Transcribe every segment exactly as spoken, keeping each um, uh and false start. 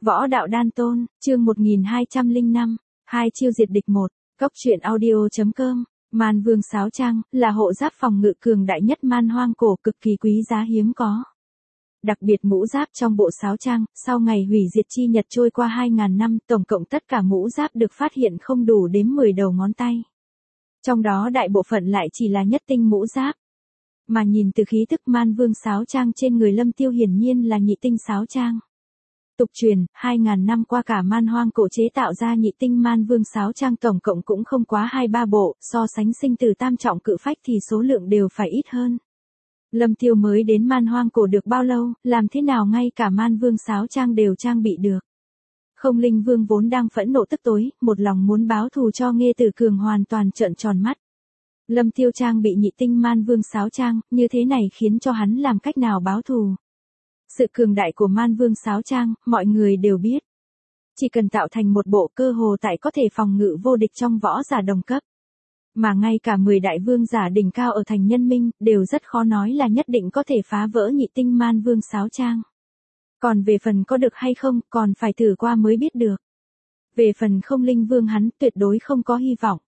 Võ đạo đan tôn, chương một nghìn hai trăm lẻ năm, hai chiêu diệt địch một, Cốc truyện audio chấm com. Man Vương Sáo Trang, là hộ giáp phòng ngự cường đại nhất man hoang cổ, cực kỳ quý giá hiếm có. Đặc biệt mũ giáp trong bộ Sáo Trang, sau ngày hủy diệt chi nhật trôi qua hai nghìn năm, tổng cộng tất cả mũ giáp được phát hiện không đủ đếm mười đầu ngón tay. Trong đó đại bộ phận lại chỉ là nhất tinh mũ giáp. Mà nhìn từ khí thức Man Vương Sáo Trang trên người Lâm Tiêu hiển nhiên là nhị tinh Sáo Trang. Tục truyền, hai nghìn năm qua cả man hoang cổ chế tạo ra nhị tinh Man Vương Sáo Trang tổng cộng cũng không quá hai ba bộ, so sánh sinh tử tam trọng cự phách thì số lượng đều phải ít hơn. Lâm Tiêu mới đến man hoang cổ được bao lâu, làm thế nào ngay cả Man Vương Sáo Trang đều trang bị được. Không Linh Vương vốn đang phẫn nộ tức tối, một lòng muốn báo thù cho Nghê Tử Cường hoàn toàn trợn tròn mắt. Lâm Tiêu trang bị nhị tinh Man Vương Sáo Trang, như thế này khiến cho hắn làm cách nào báo thù. Sự cường đại của Man Vương Sáo Trang, mọi người đều biết. Chỉ cần tạo thành một bộ cơ hồ tại có thể phòng ngự vô địch trong võ giả đồng cấp. Mà ngay cả mười đại vương giả đỉnh cao ở thành Nhân Minh, đều rất khó nói là nhất định có thể phá vỡ nhị tinh Man Vương Sáo Trang. Còn về phần có được hay không, còn phải thử qua mới biết được. Về phần Không Linh Vương hắn tuyệt đối không có hy vọng.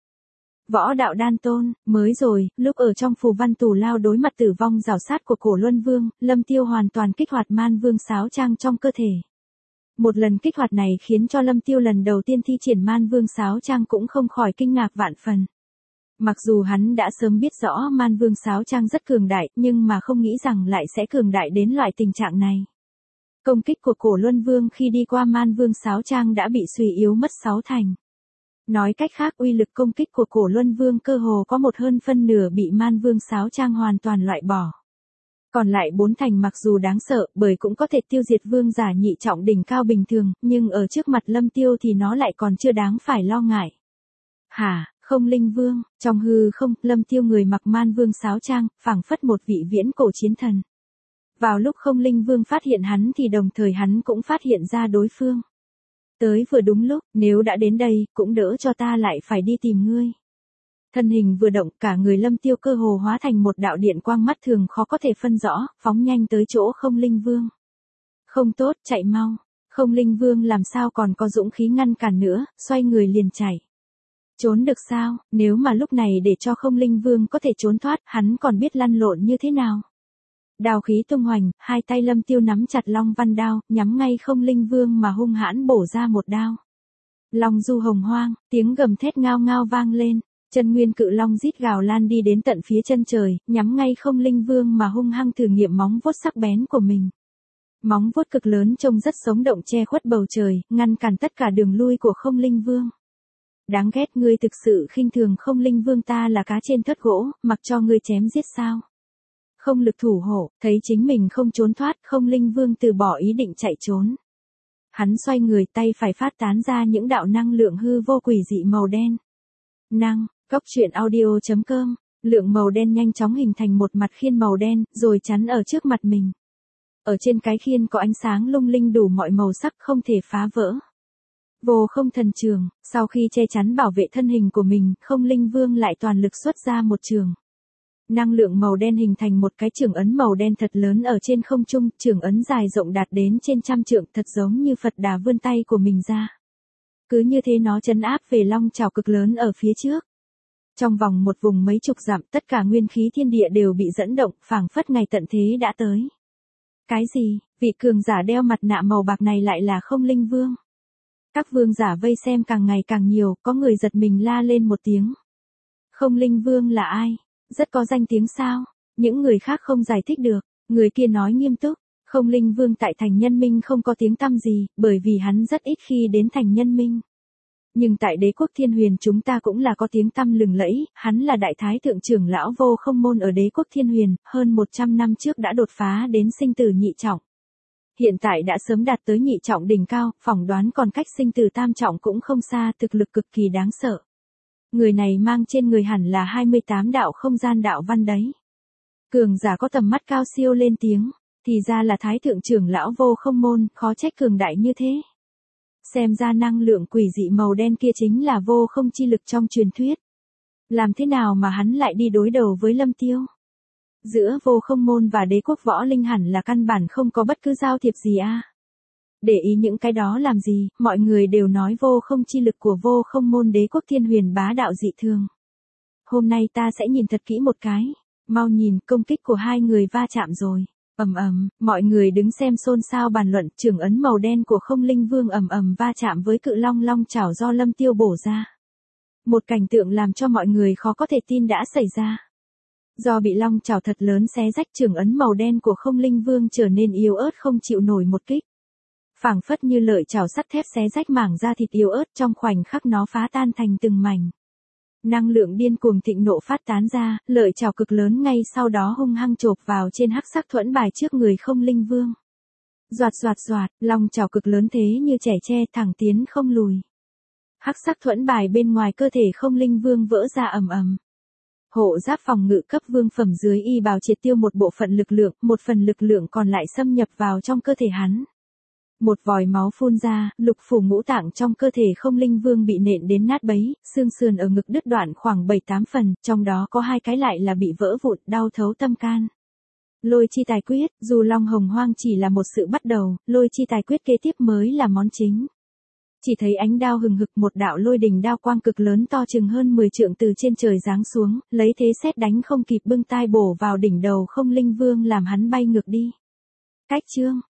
Võ đạo đan tôn, mới rồi, lúc ở trong phù văn tù lao đối mặt tử vong rào sát của Cổ Luân Vương, Lâm Tiêu hoàn toàn kích hoạt Man Vương Sáo Trang trong cơ thể. Một lần kích hoạt này khiến cho Lâm Tiêu lần đầu tiên thi triển Man Vương Sáo Trang cũng không khỏi kinh ngạc vạn phần. Mặc dù hắn đã sớm biết rõ Man Vương Sáo Trang rất cường đại, nhưng mà không nghĩ rằng lại sẽ cường đại đến loại tình trạng này. Công kích của Cổ Luân Vương khi đi qua Man Vương Sáo Trang đã bị suy yếu mất sáu thành. Nói cách khác uy lực công kích của Cổ Luân Vương cơ hồ có một hơn phân nửa bị Man Vương Sáo Trang hoàn toàn loại bỏ. Còn lại bốn thành mặc dù đáng sợ bởi cũng có thể tiêu diệt vương giả nhị trọng đỉnh cao bình thường, nhưng ở trước mặt Lâm Tiêu thì nó lại còn chưa đáng phải lo ngại. Hả, Không Linh Vương, trong hư không, Lâm Tiêu người mặc Man Vương Sáo Trang, phảng phất một vị viễn cổ chiến thần. Vào lúc Không Linh Vương phát hiện hắn thì đồng thời hắn cũng phát hiện ra đối phương. Tới vừa đúng lúc, nếu đã đến đây, cũng đỡ cho ta lại phải đi tìm ngươi. Thân hình vừa động, cả người Lâm Tiêu cơ hồ hóa thành một đạo điện quang mắt thường khó có thể phân rõ, phóng nhanh tới chỗ Không Linh Vương. Không tốt, chạy mau. Không Linh Vương làm sao còn có dũng khí ngăn cản nữa, xoay người liền chạy. Trốn được sao, nếu mà lúc này để cho Không Linh Vương có thể trốn thoát, hắn còn biết lăn lộn như thế nào. Đao khí tung hoành, hai tay Lâm Tiêu nắm chặt Long Văn đao, nhắm ngay Không Linh Vương mà hung hãn bổ ra một đao. Long du hồng hoang, tiếng gầm thét ngao ngao vang lên, chân nguyên cự long rít gào lan đi đến tận phía chân trời, nhắm ngay Không Linh Vương mà hung hăng thử nghiệm móng vuốt sắc bén của mình. Móng vuốt cực lớn trông rất sống động che khuất bầu trời, ngăn cản tất cả đường lui của Không Linh Vương. Đáng ghét, ngươi thực sự khinh thường Không Linh Vương, ta là cá trên thớt gỗ, mặc cho ngươi chém giết sao? Không lực thủ hộ, thấy chính mình không trốn thoát, Không Linh Vương từ bỏ ý định chạy trốn. Hắn xoay người, tay phải phát tán ra những đạo năng lượng hư vô quỷ dị màu đen. Năng, Cốc truyện audio chấm com, lượng màu đen nhanh chóng hình thành một mặt khiên màu đen, rồi chắn ở trước mặt mình. Ở trên cái khiên có ánh sáng lung linh đủ mọi màu sắc không thể phá vỡ. Vô Không Thần Trường, sau khi che chắn bảo vệ thân hình của mình, Không Linh Vương lại toàn lực xuất ra một trường. Năng lượng màu đen hình thành một cái chưởng ấn màu đen thật lớn ở trên không trung, chưởng ấn dài rộng đạt đến trên trăm trượng, thật giống như Phật Đà vươn tay của mình ra. Cứ như thế nó trấn áp về long trảo cực lớn ở phía trước. Trong vòng một vùng mấy chục dặm, tất cả nguyên khí thiên địa đều bị dẫn động, phảng phất ngày tận thế đã tới. Cái gì, vị cường giả đeo mặt nạ màu bạc này lại là Không Linh Vương? Các vương giả vây xem càng ngày càng nhiều, có người giật mình la lên một tiếng. Không Linh Vương là ai? Rất có danh tiếng sao? Những người khác không giải thích được, người kia nói nghiêm túc, Không Linh Vương tại thành Nhân Minh không có tiếng tăm gì, bởi vì hắn rất ít khi đến thành Nhân Minh. Nhưng tại đế quốc Thiên Huyền chúng ta cũng là có tiếng tăm lừng lẫy, hắn là đại thái thượng trưởng lão Vô Không Môn ở đế quốc Thiên Huyền, hơn một trăm năm trước đã đột phá đến sinh tử nhị trọng. Hiện tại đã sớm đạt tới nhị trọng đỉnh cao, phỏng đoán còn cách sinh tử tam trọng cũng không xa, thực lực cực kỳ đáng sợ. Người này mang trên người hẳn là hai mươi tám đạo không gian đạo văn đấy. Cường giả có tầm mắt cao siêu lên tiếng, thì ra là thái thượng trưởng lão Vô Không Môn, khó trách cường đại như thế. Xem ra năng lượng quỷ dị màu đen kia chính là vô không chi lực trong truyền thuyết. Làm thế nào mà hắn lại đi đối đầu với Lâm Tiêu? Giữa Vô Không Môn và đế quốc võ linh hẳn là căn bản không có bất cứ giao thiệp gì a. À? Để ý những cái đó làm gì, mọi người đều nói vô không chi lực của vô không môn đế quốc thiên huyền bá đạo dị thường. Hôm nay ta sẽ nhìn thật kỹ một cái. Mau nhìn, công kích của hai người va chạm rồi. Ầm ầm, mọi người đứng xem xôn xao bàn luận, trường ấn màu đen của Không Linh Vương ầm ầm va chạm với cự long long chảo do Lâm Tiêu bổ ra. Một cảnh tượng làm cho mọi người khó có thể tin đã xảy ra. Do bị long chảo thật lớn xé rách, trường ấn màu đen của Không Linh Vương trở nên yếu ớt không chịu nổi một kích. Phảng phất như lợi chảo sắt thép xé rách mảng da thịt yếu ớt, trong khoảnh khắc nó phá tan thành từng mảnh. Năng lượng điên cuồng thịnh nộ phát tán ra, lợi chảo cực lớn ngay sau đó hung hăng chộp vào trên hắc sắc thuẫn bài trước người Không Linh Vương. Doạt doạt doạt, long chảo cực lớn thế như trẻ tre thẳng tiến không lùi. Hắc sắc thuẫn bài bên ngoài cơ thể Không Linh Vương vỡ ra ầm ầm. Hộ giáp phòng ngự cấp vương phẩm dưới y bào triệt tiêu một bộ phận lực lượng, một phần lực lượng còn lại xâm nhập vào trong cơ thể hắn. Một vòi máu phun ra, lục phủ ngũ tạng trong cơ thể Không Linh Vương bị nện đến nát bấy, xương sườn ở ngực đứt đoạn khoảng bảy tám phần, trong đó có hai cái lại là bị vỡ vụn, đau thấu tâm can. Lôi chi tài quyết, dù Long Hồng Hoang chỉ là một sự bắt đầu, lôi chi tài quyết kế tiếp mới là món chính. Chỉ thấy ánh đao hừng hực, một đạo lôi đình đao quang cực lớn to chừng hơn mười trượng từ trên trời giáng xuống, lấy thế sét đánh không kịp bưng tai bổ vào đỉnh đầu Không Linh Vương làm hắn bay ngược đi. Cách chương